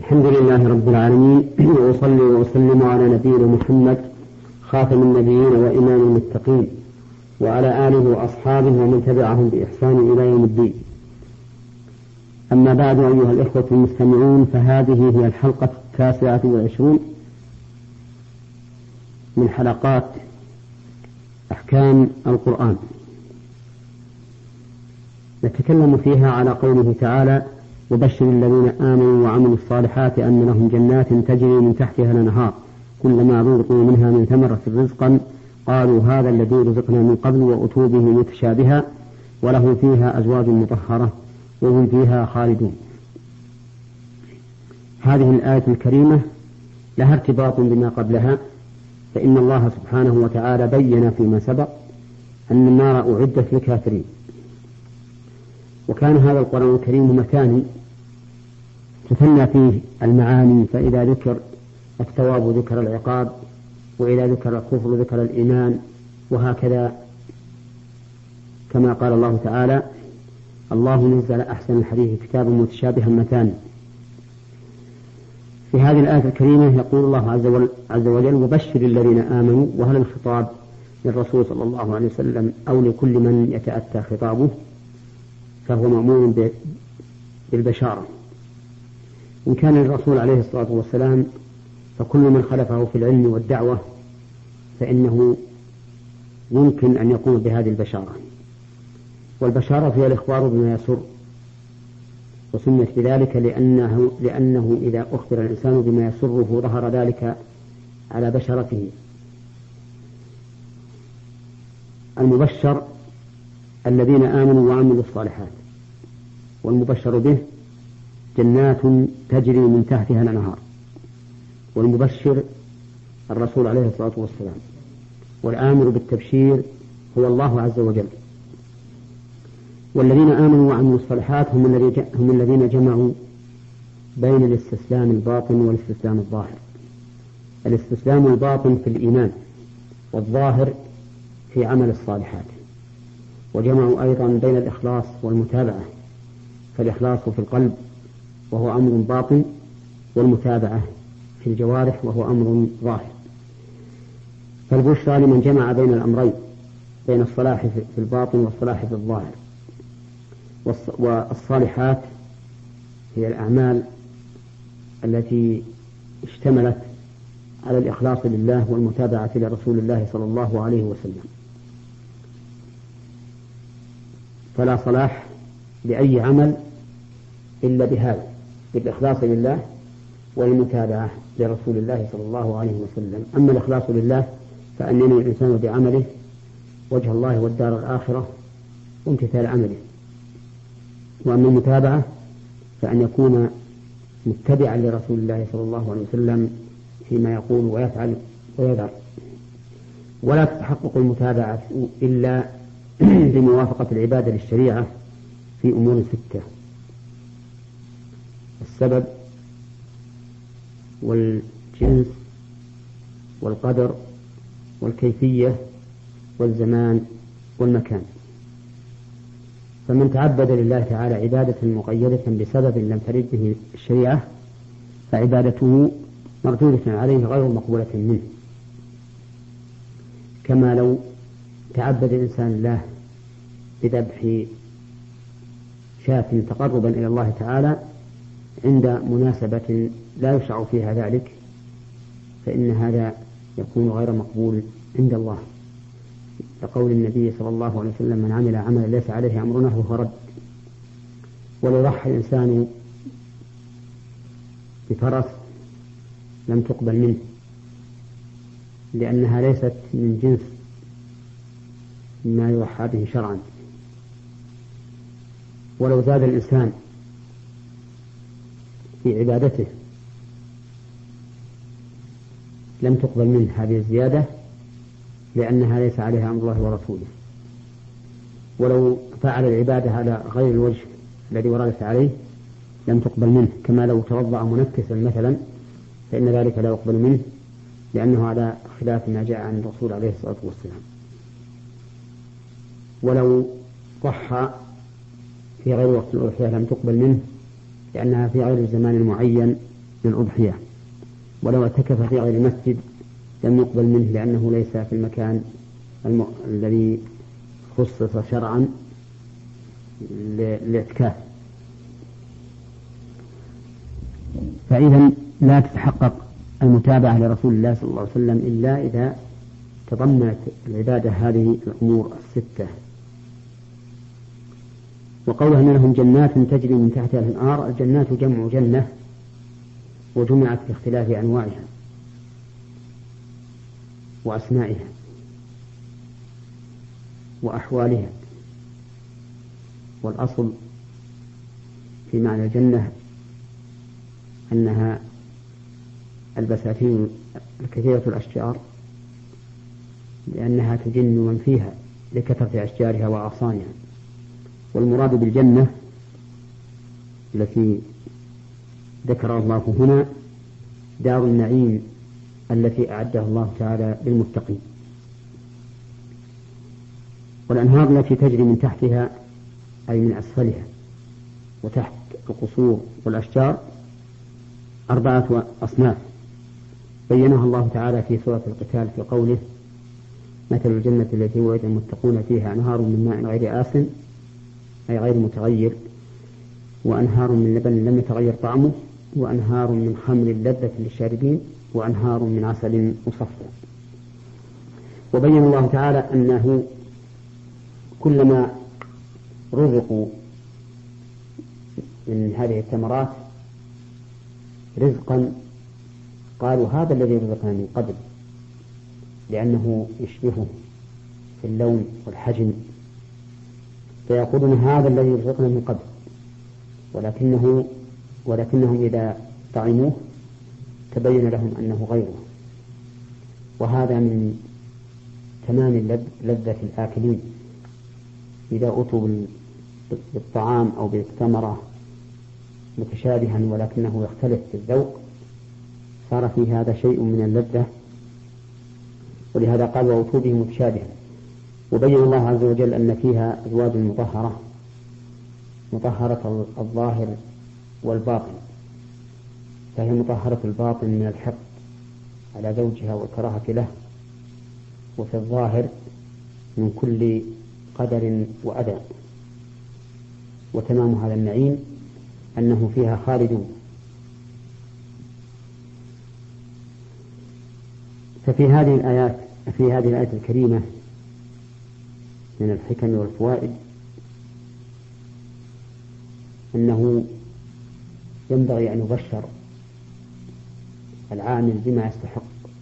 الحمد لله رب العالمين، وأصلي وأسلم على نبينا محمد خاتم النبيين وإمام المتقين، وعلى آله وأصحابه ومن تبعهم بإحسان إلى يوم الدين. أما بعد، أيها الإخوة المستمعون، فهذه هي الحلقة 29 من حلقات أحكام القرآن. نتكلم فيها على قوله تعالى: وبشر الذين آمنوا وعملوا الصالحات أن لهم جنات تجري من تحتها الأنهار كلما رزقوا منها من ثمرة رزقا قالوا هذا الذي رزقنا من قبل وأتوا به متشابها وله فيها أزواج مطهرة وهم فيها خالدون. هذه الآية الكريمة لها ارتباط بما قبلها، فإن الله سبحانه وتعالى بين فيما سبق أن النار أعدت للكافرين، وكان هذا القرآن الكريم مثاني تثنى فيه المعاني، فإذا ذكر الثواب ذكر العقاب، وإذا ذكر الكفر ذكر الإيمان، وهكذا كما قال الله تعالى: الله نزل أحسن الحديث كتابا متشابها مثاني. في هذه الآية الكريمة يقول الله عز وجل: وبشر الذين آمنوا. وهل الخطاب للرسول صلى الله عليه وسلم أو لكل من يتأتى خطابه؟ فهو مأمور بالبشارة. إن كان للرسول عليه الصلاة والسلام فكل من خلفه في العلم والدعوة فإنه يمكن أن يقوم بهذه البشارة. والبشارة هي الإخبار بما يسر، وسميت بذلك لأنه إذا أخبر الإنسان بما يسره ظهر ذلك على بشرته. المبشر الذين آمنوا وعملوا الصالحات، والمبشر به جنات تجري من تحتها الأنهار، والمبشر الرسول عليه الصلاة والسلام، والآمر بالتبشير هو الله عز وجل. والذين آمنوا وعملوا الصالحات هم الذين جمعوا بين الاستسلام الباطن والاستسلام الظاهر. الاستسلام الباطن في الإيمان، والظاهر في عمل الصالحات. وجمعوا أيضا بين الإخلاص والمتابعة، فالإخلاص في القلب وهو أمر باطن، والمتابعة في الجوارح وهو أمر ظاهر. فالبشرى لمن جمع بين الأمرين، بين الصلاح في الباطن والصلاح في الظاهر. والصالحات هي الأعمال التي اشتملت على الإخلاص لله والمتابعة لرسول الله صلى الله عليه وسلم. فلا صلاح لأي عمل إلا بهذا، بالإخلاص لله والمتابعة لرسول الله صلى الله عليه وسلم. أما الإخلاص لله فأن ينوي الإنسان بعمله وجه الله والدار الآخرة وامتثال عمله. وأما المتابعة فأن يكون متبعا لرسول الله صلى الله عليه وسلم فيما يقول ويفعل ويدع. ولا تتحقق المتابعة إلا بموافقة العبادة للشريعة في أمور 6: السبب والجنس والقدر والكيفية والزمان والمكان. فمن تعبد لله تعالى عبادة مقيدة بسبب لم ترد به الشريعة فعبادته مردودة عليه غير مقبولة منه، كما لو تعبد الإنسان الله بذبح شاة تقربا إلى الله تعالى عند مناسبة لا يشرع فيها ذلك، فإن هذا يكون غير مقبول عند الله، لقول النبي صلى الله عليه وسلم: من عمل عملا ليس عليه أمرنا فهو رد. ولو ضحى الإنسان بفرس لم تقبل منه، لأنها ليست من جنس ما يضحى به شرعا. ولو زاد الإنسان في عبادته لم تقبل منه هذه الزيادة، لأنها ليس عليها أمر الله ورسوله. ولو فعل العبادة على غير الوجه الذي وردت عليه لم تقبل منه، كما لو توضأ منكسا مثلا فإن ذلك لا يقبل منه، لأنه على خلاف ما جاء عن الرسول عليه الصلاة والسلام. ولو ضحى في غير وقت الأضحية لم تقبل منه، لأنها في غير الزمان المعين للأضحية، ولو اعتكف في غير مسجد لم يقبل منه لأنه ليس في المكان الذي خصص شرعا للاعتكاف. فإذا لا تتحقق المتابعة لرسول الله صلى الله عليه وسلم إلا إذا تضمنت العبادة هذه الأمور الستة. وقولها أن لهم جنات تجري من تحتها الأنهار، الجنات جمع جنة وجمعت باختلاف أنواعها وأسمائها وأحوالها، والأصل في معنى الجنة أنها البساتين الكثيرة الأشجار لأنها تجن من فيها لكثرة أشجارها وأغصانها. والمراد بالجنة التي ذكر الله هنا دار النعيم التي أعدها الله تعالى للمتقين. والأنهار التي تجري من تحتها أي من أسفلها وتحت القصور والأشجار 4 أصناف بينها الله تعالى في سورة القتال في قوله: مثل الجنة التي وعد المتقون فيها أنهار من ماء غير آسن أي غير متغير، وأنهار من لبن لم يتغير طعمه، وأنهار من خمر لذة للشاربين، وأنهار من عسل مصفى. وبين الله تعالى أنه كلما رزقوا من هذه الثمرات رزقا قالوا هذا الذي رزقنا من قبل، لأنه يشبهه في اللون والحجم، فيقولون هذا الذي رزقنا من قبل، ولكنهم إذا طعموه تبين لهم أنه غيره. وهذا من تمام لذة الآكلين، إذا أتوا بالطعام أو بالثمرة متشابها ولكنه يختلف في الذوق صار في هذا شيء من اللذة، ولهذا قال وأتوا به متشابها. وبين الله عز وجل أن فيها أزواج مطهرة الظاهر والباطن، فهي مطهرة الباطن من الحقد على زوجها والكراهة له، وفي الظاهر من كل قدر وأذى. وتمام هذا النعيم أنه فيها خالدون. ففي هذه الآية الكريمة من الحكم والفوائد أنه ينبغي أن يبشر العامل بما يستحق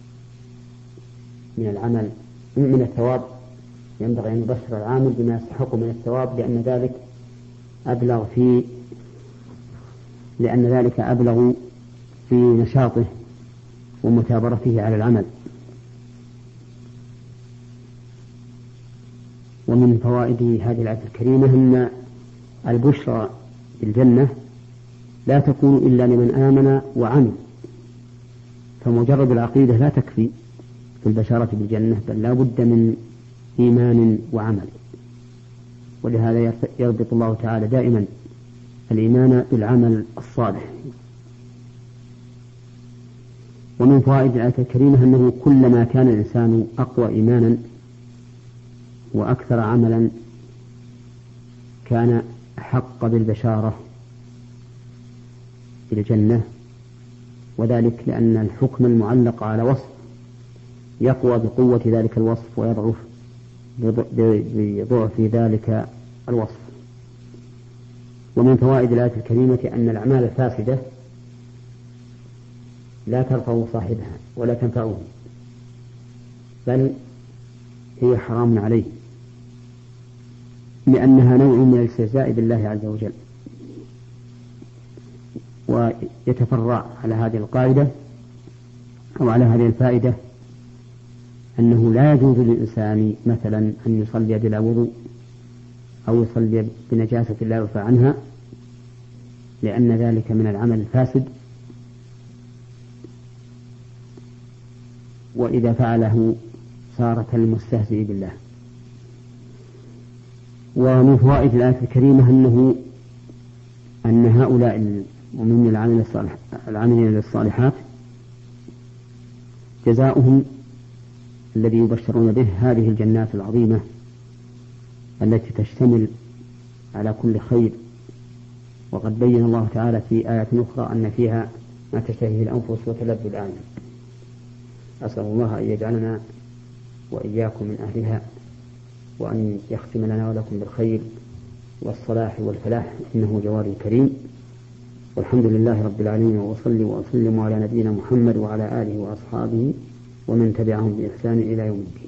من العمل من الثواب، ينبغي أن يبشر العامل بما يستحق من الثواب، لأن ذلك أبلغ في نشاطه ومثابرته على العمل. ومن فوائد هذه الآية الكريمة أن البشرى بالجنة لا تكون إلا لمن آمن وعمل، فمجرد العقيدة لا تكفي في البشارة بالجنة، بل لا بد من إيمان وعمل. ولهذا يربط الله تعالى دائما الإيمان بالعمل الصالح. ومن فوائد الآية الكريمة أنه كلما كان الإنسان أقوى إيمانا وأكثر عملا كان أحق بالبشارة بالجنة، وذلك لأن الحكم المعلق على وصف يقوى بقوة ذلك الوصف ويضعف بضعف ذلك الوصف. ومن فوائد الآية الكريمة أن الأعمال الفاسدة لا ترفع صاحبها ولا تنفعه، بل هي حرام عليه، لأنها نوع من الاستهزاء بالله عز وجل. ويتفرع على هذه القاعدة أو على هذه الفائدة أنه لا يجوز للإنسان مثلا أن يصلي بلا وضوء أو يصلي بنجاسة لا يعفى عنها، لأن ذلك من العمل الفاسد، وإذا فعله صار كالمستهزئ بالله. ومن فوائد الآية الكريمة أن هؤلاء ومن العاملين للصالحات جزاؤهم الذي يبشرون به هذه الجنات العظيمة التي تشتمل على كل خير. وقد بين الله تعالى في آية أخرى أن فيها ما تشتهيه الأنفس وتلذ الأعين. أسأل الله أن يجعلنا وإياكم من أهلها، وأن يختم لنا ولكم بالخير والصلاح والفلاح، إنه جواد كريم. والحمد لله رب العالمين، وأصلي وأسلم على نبينا محمد وعلى آله وأصحابه ومن تبعهم بإحسان إلى يوم الدين.